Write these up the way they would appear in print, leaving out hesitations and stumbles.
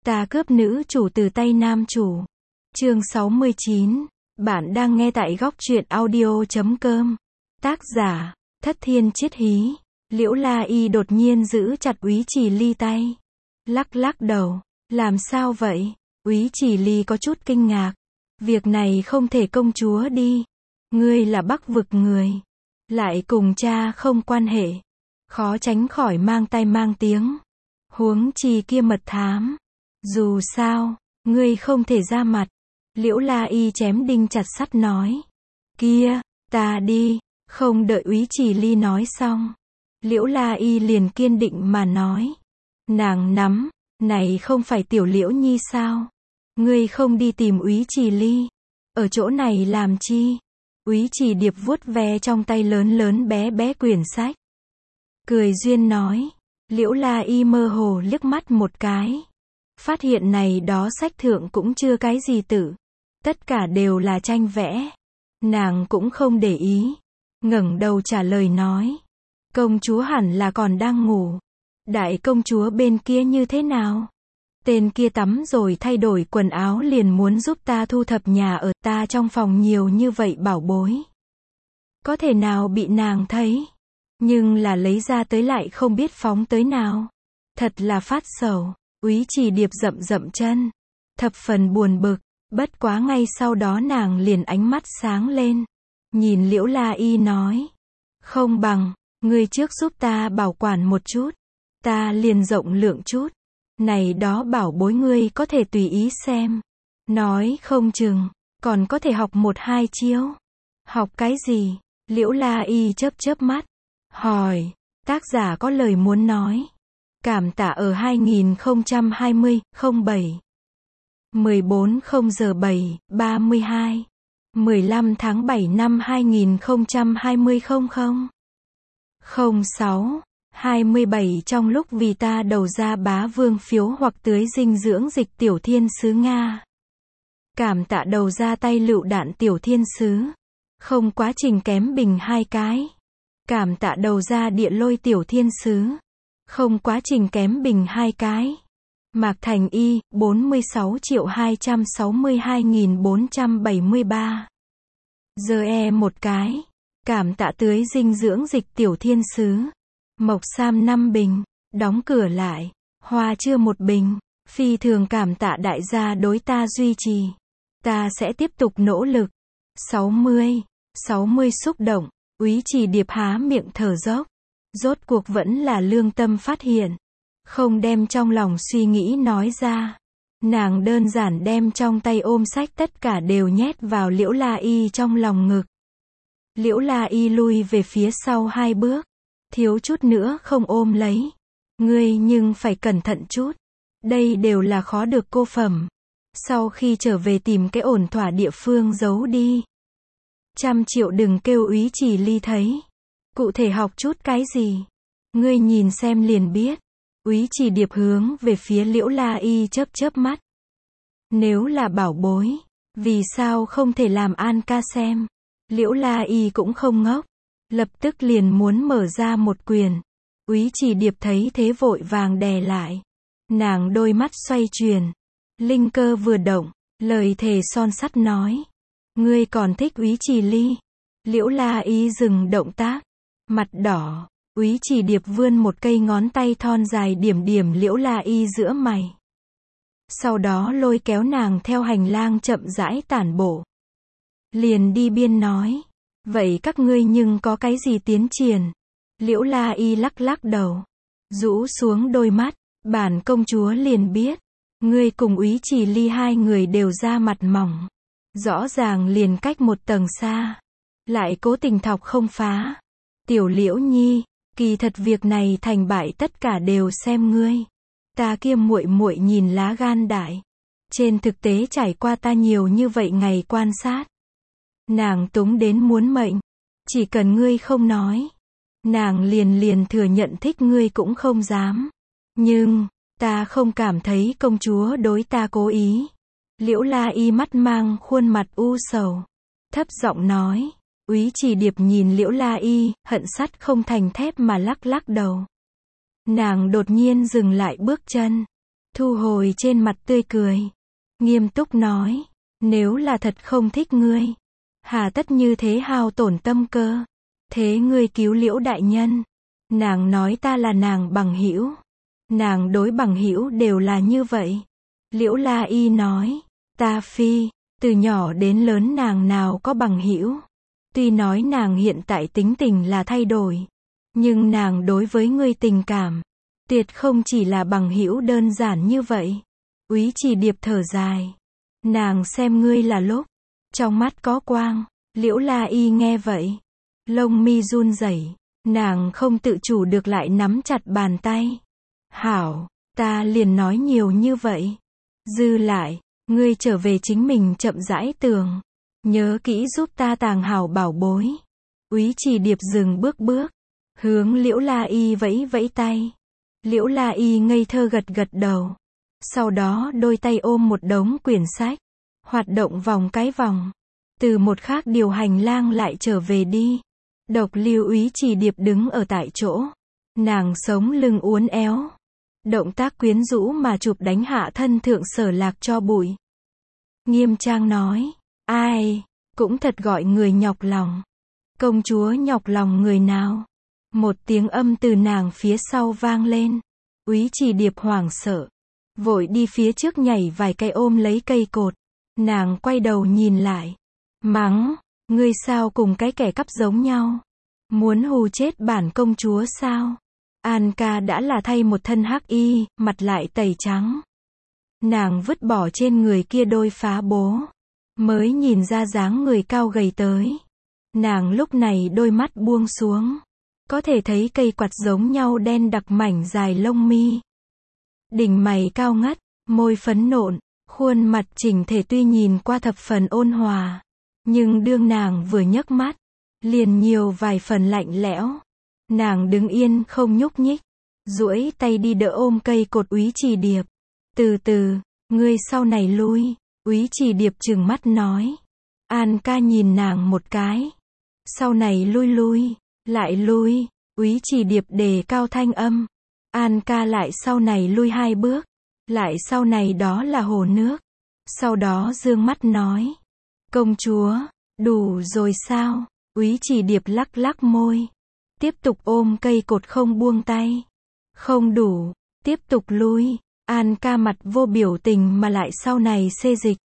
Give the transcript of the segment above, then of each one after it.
Ta cướp nữ chủ từ tay nam chủ. Chương 69. Bạn đang nghe tại góc truyện audio.com. Tác giả, Thất Thiên Chiết Hí. Liễu La Y đột nhiên giữ chặt Úy Trì Ly tay. Lắc lắc đầu. Làm sao vậy? Úy Trì Ly có chút kinh ngạc. Việc này không thể công chúa đi. Ngươi là Bắc vực người. Lại cùng cha không quan hệ. Khó tránh khỏi mang tay mang tiếng. Huống chi kia mật thám. Dù sao, ngươi không thể ra mặt. Liễu La Y chém đinh chặt sắt nói. Kia, ta đi. Không đợi Úy Trì Ly nói xong. Liễu La Y liền kiên định mà nói. Nàng nắm, này không phải tiểu Liễu Nhi sao? Ngươi không đi tìm Úy Trì Ly. Ở chỗ này làm chi? Úy Trì Điệp vuốt ve trong tay lớn lớn bé bé quyển sách. Cười duyên nói. Liễu La Y mơ hồ liếc mắt một cái. Phát hiện này đó sách thượng cũng chưa cái gì tự. Tất cả đều là tranh vẽ. Nàng cũng không để ý. Ngẩng đầu trả lời nói. Công chúa hẳn là còn đang ngủ. Đại công chúa bên kia như thế nào? Tên kia tắm rồi thay đổi quần áo liền muốn giúp ta thu thập nhà ở ta trong phòng nhiều như vậy bảo bối. Có thể nào bị nàng thấy? Nhưng là lấy ra tới lại không biết phóng tới nào. Thật là phát sầu. Úy Trì Điệp dậm dậm chân. Thập phần buồn bực. Bất quá ngay sau đó nàng liền ánh mắt sáng lên. Nhìn Liễu La Y nói. Không bằng, ngươi trước giúp ta bảo quản một chút. Ta liền rộng lượng chút. Này đó bảo bối ngươi có thể tùy ý xem. Nói không chừng, còn có thể học một hai chiêu. Học cái gì? Liễu La Y chớp chớp mắt. Hỏi, tác giả có lời muốn nói. Cảm tạ ở 2020-07. 14:07-32. 15 tháng 7 năm 2020 06. 27 trong lúc vì ta đầu ra bá vương phiếu hoặc tưới dinh dưỡng dịch tiểu thiên sứ Nga. Cảm tạ đầu ra tay lựu đạn tiểu thiên sứ. Không quá trình kém bình 2 cái. Cảm tạ đầu ra địa lôi tiểu thiên sứ. Không quá trình kém bình 2 cái. Mạc Thành Y, 46.262.473. Giờ một cái. Cảm tạ tưới dinh dưỡng dịch tiểu thiên sứ. Mộc Sam 5 bình. Đóng cửa lại. Hoa chưa 1 bình. Phi thường cảm tạ đại gia đối ta duy trì. Ta sẽ tiếp tục nỗ lực. 60 xúc động. Úy Trì Điệp há miệng thở dốc. Rốt cuộc vẫn là lương tâm phát hiện. Không đem trong lòng suy nghĩ nói ra. Nàng đơn giản đem trong tay ôm sách tất cả đều nhét vào Liễu La Y trong lòng ngực. Liễu La Y lui về phía sau 2 bước. Thiếu chút nữa không ôm lấy. Ngươi nhưng phải cẩn thận chút. Đây đều là khó được cô phẩm. Sau khi trở về tìm cái ổn thỏa địa phương giấu đi. 100 triệu đừng kêu Úy Trì Ly thấy. Cụ thể học chút cái gì? Ngươi nhìn xem liền biết. Úy Trì Điệp hướng về phía Liễu La Y chớp chớp mắt. Nếu là bảo bối, vì sao không thể làm An ca xem? Liễu La Y cũng không ngốc. Lập tức liền muốn mở ra một quyển. Úy Trì Điệp thấy thế vội vàng đè lại. Nàng đôi mắt xoay chuyển. Linh cơ vừa động, lời thề son sắt nói. Ngươi còn thích Úy Trì Ly. Liễu La Y dừng động tác. Mặt đỏ. Úy Trì Điệp vươn một cây ngón tay thon dài điểm điểm Liễu La Y giữa mày. Sau đó lôi kéo nàng theo hành lang chậm rãi tản bộ. Liền đi biên nói. Vậy các ngươi nhưng có cái gì tiến triển? Liễu La Y lắc lắc đầu. Rũ xuống đôi mắt. Bản công chúa liền biết. Ngươi cùng Úy Trì Ly 2 người đều ra mặt mỏng. Rõ ràng liền cách một tầng xa. Lại cố tình thọc không phá. Tiểu Liễu Nhi. Kỳ thật việc này thành bại tất cả đều xem ngươi. Ta kia muội muội nhìn lá gan đại. Trên thực tế trải qua ta nhiều như vậy ngày quan sát. Nàng túng đến muốn mệnh. Chỉ cần ngươi không nói. Nàng liền thừa nhận thích ngươi cũng không dám. Nhưng, ta không cảm thấy công chúa đối ta cố ý. Liễu La Y mắt mang khuôn mặt u sầu. Thấp giọng nói. Úy Trì Điệp nhìn Liễu La Y, hận sắt không thành thép mà lắc lắc đầu. Nàng đột nhiên dừng lại bước chân. thu hồi trên mặt tươi cười. Nghiêm túc nói, nếu là thật không thích ngươi, hà tất như thế hao tổn tâm cơ. Thế ngươi cứu Liễu đại nhân. Nàng nói ta là nàng bằng hữu. Nàng đối bằng hữu đều là như vậy. Liễu La Y nói, ta phi, từ nhỏ đến lớn nàng nào có bằng hữu. Tuy nói nàng hiện tại tính tình là thay đổi, nhưng nàng đối với ngươi tình cảm, tuyệt không chỉ là bằng hữu đơn giản như vậy. Úy Trì Điệp thở dài. Nàng xem ngươi là lúc, trong mắt có quang. Liễu La Y nghe vậy, lông mi run rẩy, nàng không tự chủ được lại nắm chặt bàn tay. Hảo, ta liền nói nhiều như vậy. Dư lại, ngươi trở về chính mình chậm rãi tường. Nhớ kỹ giúp ta tàng hảo bảo bối. Úy Trì Điệp dừng bước, hướng Liễu La Y vẫy vẫy tay. Liễu La Y ngây thơ gật gật đầu. Sau đó đôi tay ôm một đống quyển sách, hoạt động vòng cái vòng. Từ một khác điều hành lang lại trở về đi. Độc Lưu Úy Trì Điệp đứng ở tại chỗ. Nàng sống lưng uốn éo. Động tác quyến rũ mà chụp đánh hạ thân thượng Sở Lạc cho bụi. Nghiêm trang nói, ai, cũng thật gọi người nhọc lòng. Công chúa nhọc lòng người nào? Một tiếng âm từ nàng phía sau vang lên. Úy Trì Điệp hoảng sợ, vội đi phía trước nhảy vài cái ôm lấy cây cột. Nàng quay đầu nhìn lại, mắng, ngươi sao cùng cái kẻ cắp giống nhau? Muốn hù chết bản công chúa sao? An ca đã là thay một thân hắc y, mặt lại tẩy trắng. Nàng vứt bỏ trên người kia đôi phá bố, mới nhìn ra dáng người cao gầy tới. Nàng lúc này đôi mắt buông xuống, có thể thấy cây quạt giống nhau đen đặc mảnh dài lông mi. Đỉnh mày cao ngất, môi phấn nộn, khuôn mặt chỉnh thể tuy nhìn qua thập phần ôn hòa, nhưng đương nàng vừa nhấc mắt, liền nhiều vài phần lạnh lẽo. Nàng đứng yên không nhúc nhích, duỗi tay đi đỡ ôm cây cột Úy Trì Điệp. Từ từ, ngươi sau này lui. Úy Trì Điệp trừng mắt nói. An ca nhìn nàng một cái. Sau này lui, lại lui. Úy Trì Điệp đề cao thanh âm. An ca lại sau này lui 2 bước. Lại sau này đó là hồ nước. Sau đó dương mắt nói. Công chúa, đủ rồi sao? Úy Trì Điệp lắc lắc môi. Tiếp tục ôm cây cột không buông tay. Không đủ, tiếp tục lui. An ca mặt vô biểu tình mà lại sau này xê dịch.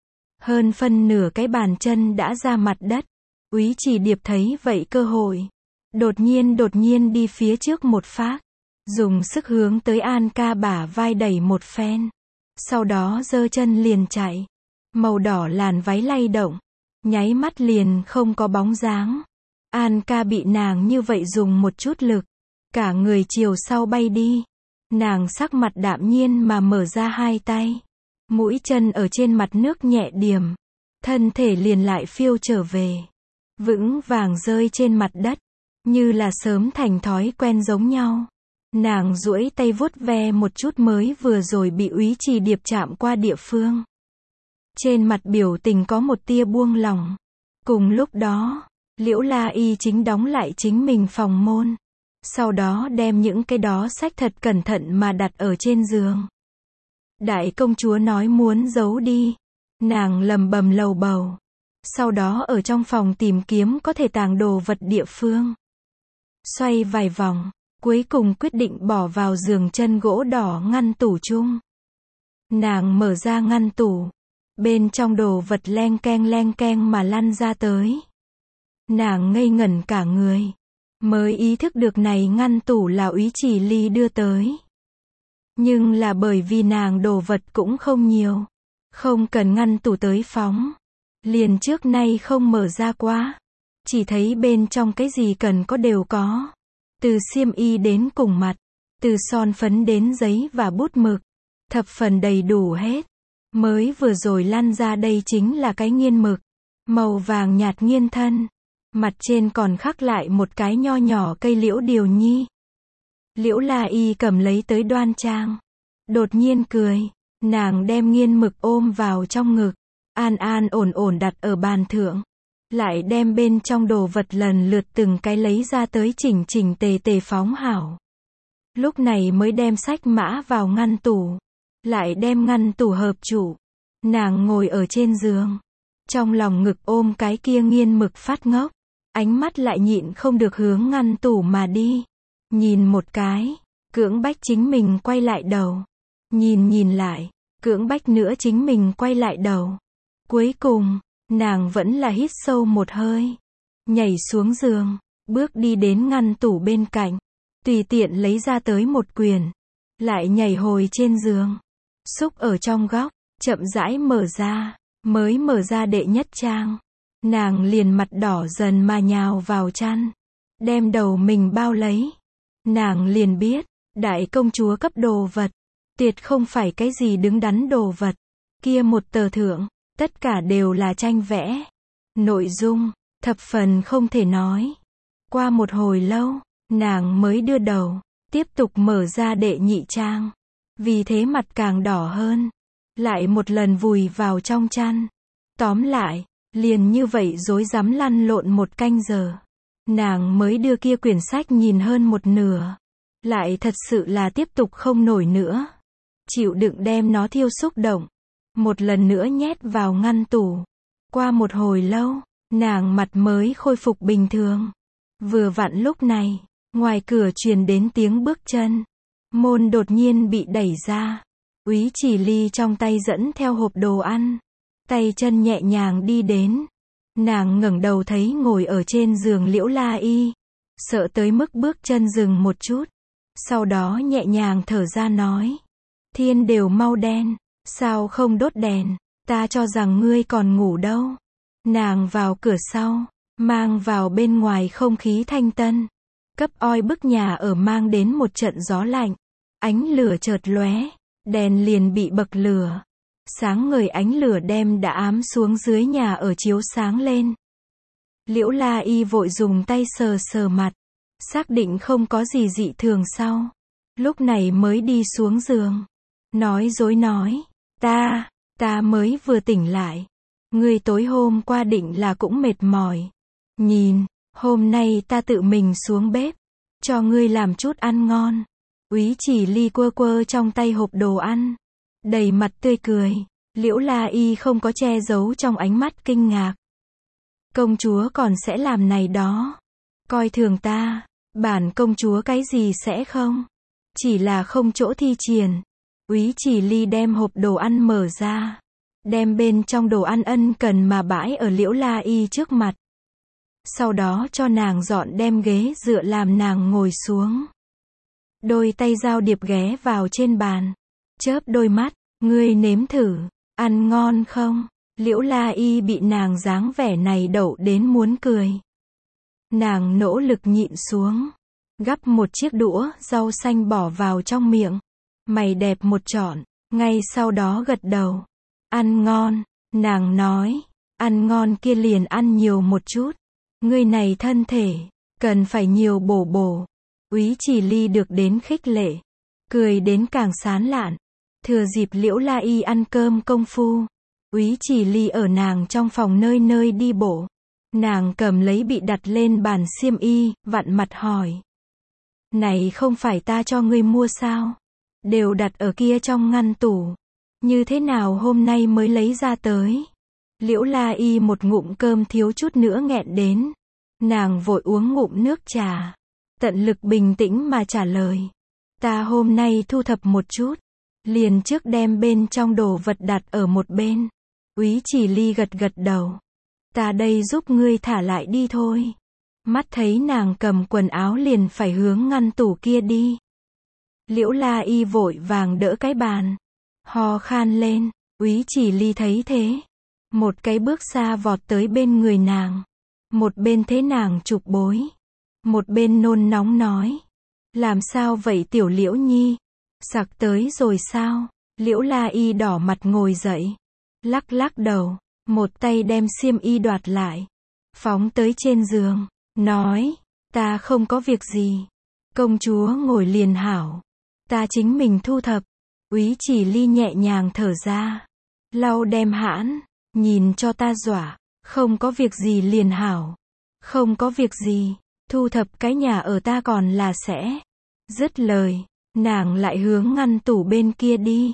Hơn phân nửa cái bàn chân đã ra mặt đất. Úy Trì Điệp thấy vậy cơ hội. Đột nhiên đi phía trước một phát. Dùng sức hướng tới An ca bả vai đẩy một phen. Sau đó giơ chân liền chạy. Màu đỏ làn váy lay động. Nháy mắt liền không có bóng dáng. An ca bị nàng như vậy dùng một chút lực. Cả người chiều sau bay đi. Nàng sắc mặt đạm nhiên mà mở ra 2 tay. Mũi chân ở trên mặt nước nhẹ điểm. Thân thể liền lại phiêu trở về. Vững vàng rơi trên mặt đất. Như là sớm thành thói quen giống nhau. Nàng duỗi tay vuốt ve một chút mới vừa rồi bị Úy Trì Điệp chạm qua địa phương. Trên mặt biểu tình có một tia buông lỏng. Cùng lúc đó, Liễu La Y chính đóng lại chính mình phòng môn. Sau đó đem những cái đó sách thật cẩn thận mà đặt ở trên giường. Đại công chúa nói muốn giấu đi. Nàng lầm bầm lầu bầu. Sau đó ở trong phòng tìm kiếm có thể tàng đồ vật địa phương. Xoay vài vòng, cuối cùng quyết định bỏ vào giường chân gỗ đỏ ngăn tủ chung. Nàng mở ra ngăn tủ. Bên trong đồ vật leng keng mà lăn ra tới. Nàng ngây ngẩn cả người. Mới ý thức được này ngăn tủ là Úy Trì Ly đưa tới. Nhưng là bởi vì nàng đồ vật cũng không nhiều. Không cần ngăn tủ tới phóng. Liền trước nay không mở ra quá. Chỉ thấy bên trong cái gì cần có đều có. Từ xiêm y đến cùng mặt. Từ son phấn đến giấy và bút mực. Thập phần đầy đủ hết. Mới vừa rồi lăn ra đây chính là cái nghiên mực. Màu vàng nhạt nghiên thân. Mặt trên còn khắc lại một cái nho nhỏ cây liễu điều nhi. Liễu La Y cầm lấy tới đoan trang. Đột nhiên cười. Nàng đem nghiên mực ôm vào trong ngực. An ổn đặt ở bàn thượng. Lại đem bên trong đồ vật lần lượt từng cái lấy ra tới chỉnh tề phóng hảo. Lúc này mới đem sách mã vào ngăn tủ. lại đem ngăn tủ hợp trụ. Nàng ngồi ở trên giường, trong lòng ngực ôm cái kia nghiên mực phát ngốc, ánh mắt lại nhịn không được hướng ngăn tủ mà đi. Nhìn một cái, cưỡng bách chính mình quay lại đầu. Nhìn lại, cưỡng bách nữa chính mình quay lại đầu. Cuối cùng, nàng vẫn là hít sâu một hơi, nhảy xuống giường, bước đi đến ngăn tủ bên cạnh, tùy tiện lấy ra tới một quyển, lại nhảy hồi trên giường, xúc ở trong góc, chậm rãi mở ra, mới mở ra đệ nhất trang. Nàng liền mặt đỏ dần mà nhào vào chăn, đem đầu mình bao lấy. Nàng liền biết, đại công chúa cấp đồ vật, tuyệt không phải cái gì đứng đắn đồ vật. Kia một tờ thượng, tất cả đều là tranh vẽ. Nội dung, thập phần không thể nói. Qua một hồi lâu, nàng mới đưa đầu, tiếp tục mở ra đệ nhị trang. Vì thế mặt càng đỏ hơn. Lại một lần vùi vào trong chăn. Tóm lại, liền như vậy rối rắm lăn lộn một canh giờ. Nàng mới đưa kia quyển sách nhìn hơn một nửa. Lại thật sự là tiếp tục không nổi nữa. Chịu đựng đem nó thiêu xúc động. Một lần nữa nhét vào ngăn tủ. Qua một hồi lâu, nàng mặt mới khôi phục bình thường. Vừa vặn lúc này, ngoài cửa truyền đến tiếng bước chân. Môn đột nhiên bị đẩy ra. Úy Chỉ Ly trong tay dẫn theo hộp đồ ăn. Tay chân nhẹ nhàng đi đến. Nàng ngẩng đầu thấy ngồi ở trên giường Liễu La Y. Sợ tới mức bước chân dừng một chút. Sau đó nhẹ nhàng thở ra nói. Thiên đều mau đen, sao không đốt đèn, ta cho rằng ngươi còn ngủ đâu. Nàng vào cửa sau, mang vào bên ngoài không khí thanh tân. Cấp oi bức nhà ở mang đến một trận gió lạnh. Ánh lửa chợt lóe, đèn liền bị bậc lửa. Sáng ngời ánh lửa đem đã ám xuống dưới nhà ở chiếu sáng lên. Liễu La Y vội dùng tay sờ sờ mặt, xác định không có gì dị thường sau. Lúc này mới đi xuống giường. Nói dối nói, ta mới vừa tỉnh lại. Ngươi tối hôm qua định là cũng mệt mỏi. Nhìn, hôm nay ta tự mình xuống bếp, cho ngươi làm chút ăn ngon. Úy Chỉ Ly quơ quơ trong tay hộp đồ ăn, đầy mặt tươi cười. Liễu La Y không có che giấu trong ánh mắt kinh ngạc. Công chúa còn sẽ làm này đó. Coi thường ta, bản công chúa cái gì sẽ không. Chỉ là không chỗ thi triển. Úy Chỉ Ly đem hộp đồ ăn mở ra. Đem bên trong đồ ăn ân cần mà bãi ở Liễu La Y trước mặt. Sau đó cho nàng dọn đem ghế dựa làm nàng ngồi xuống. Đôi tay giao điệp ghé vào trên bàn. Chớp đôi mắt, ngươi nếm thử, ăn ngon không? Liễu La Y bị nàng dáng vẻ này đậu đến muốn cười. Nàng nỗ lực nhịn xuống. Gắp một chiếc đũa rau xanh bỏ vào trong miệng. Mày đẹp một trọn, ngay sau đó gật đầu. Ăn ngon, nàng nói. Ăn ngon kia liền ăn nhiều một chút. Ngươi này thân thể, cần phải nhiều bổ bổ. Úy Chỉ Ly được đến khích lệ. Cười đến càng sán lạn. Thừa dịp Liễu La Y ăn cơm công phu. Úy Chỉ Ly ở nàng trong phòng nơi nơi đi bộ. Nàng cầm lấy bị đặt lên bàn xiêm y, vặn mặt hỏi. Này không phải ta cho ngươi mua sao? Đều đặt ở kia trong ngăn tủ. Như thế nào hôm nay mới lấy ra tới? Liễu La Y một ngụm cơm thiếu chút nữa nghẹn đến. Nàng vội uống ngụm nước trà. Tận lực bình tĩnh mà trả lời. Ta hôm nay thu thập một chút. Liền trước đem bên trong đồ vật đặt ở một bên. Úy Chỉ Ly gật gật đầu. Ta đây giúp ngươi thả lại đi thôi. Mắt thấy nàng cầm quần áo liền phải hướng ngăn tủ kia đi. Liễu La Y vội vàng đỡ cái bàn. Ho khan lên. Úy Chỉ Ly thấy thế. Một cái bước xa vọt tới bên người nàng. Một bên thế nàng chụp bối. Một bên nôn nóng nói. Làm sao vậy tiểu Liễu Nhi? Sặc tới rồi sao? Liễu La Y đỏ mặt ngồi dậy. Lắc lắc đầu. Một tay đem xiêm y đoạt lại. Phóng tới trên giường. Nói. Ta không có việc gì. Công chúa ngồi liền hảo. Ta chính mình thu thập. Úy Chỉ Ly nhẹ nhàng thở ra. Lau đem hãn. Nhìn cho ta dọa. Không có việc gì liền hảo. Không có việc gì. Thu thập cái nhà ở ta còn là sẽ. Dứt lời. Nàng lại hướng ngăn tủ bên kia đi.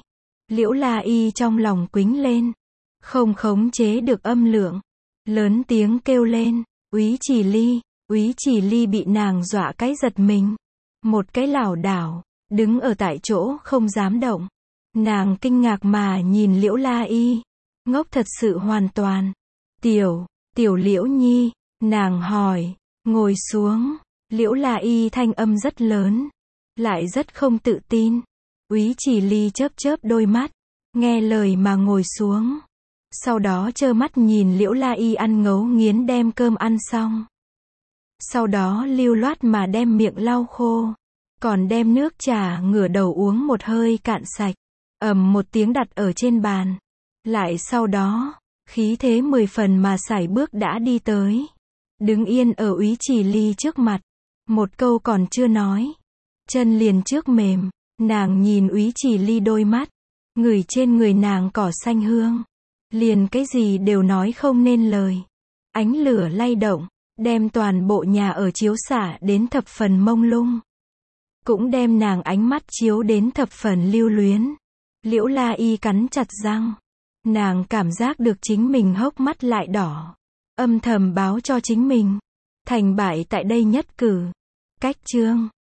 Liễu La Y trong lòng quĩnh lên, không khống chế được âm lượng, lớn tiếng kêu lên, Úy Chỉ Ly. Úy Chỉ Ly bị nàng dọa cái giật mình, một cái lảo đảo, đứng ở tại chỗ không dám động. Nàng kinh ngạc mà nhìn Liễu La Y, ngốc thật sự hoàn toàn. Tiểu Liễu Nhi, nàng hỏi, ngồi xuống. Liễu La Y thanh âm rất lớn, lại rất không tự tin. Úy Chỉ Ly chớp chớp đôi mắt, nghe lời mà ngồi xuống. Sau đó trơ mắt nhìn Liễu La Y ăn ngấu nghiến đem cơm ăn xong. Sau đó lưu loát mà đem miệng lau khô, còn đem nước trà ngửa đầu uống một hơi cạn sạch, ầm một tiếng đặt ở trên bàn. Lại sau đó, khí thế 10 phần mà sải bước đã đi tới, đứng yên ở Úy Chỉ Ly trước mặt, một câu còn chưa nói, chân liền trước mềm. Nàng nhìn Úy Chỉ Ly đôi mắt, ngửi trên người nàng cỏ xanh hương, liền cái gì đều nói không nên lời. Ánh lửa lay động, đem toàn bộ nhà ở chiếu xả đến thập phần mông lung, cũng đem nàng ánh mắt chiếu đến thập phần lưu luyến. Liễu La Y cắn chặt răng, nàng cảm giác được chính mình hốc mắt lại đỏ, âm thầm báo cho chính mình, thành bại tại đây nhất cử. Cách chương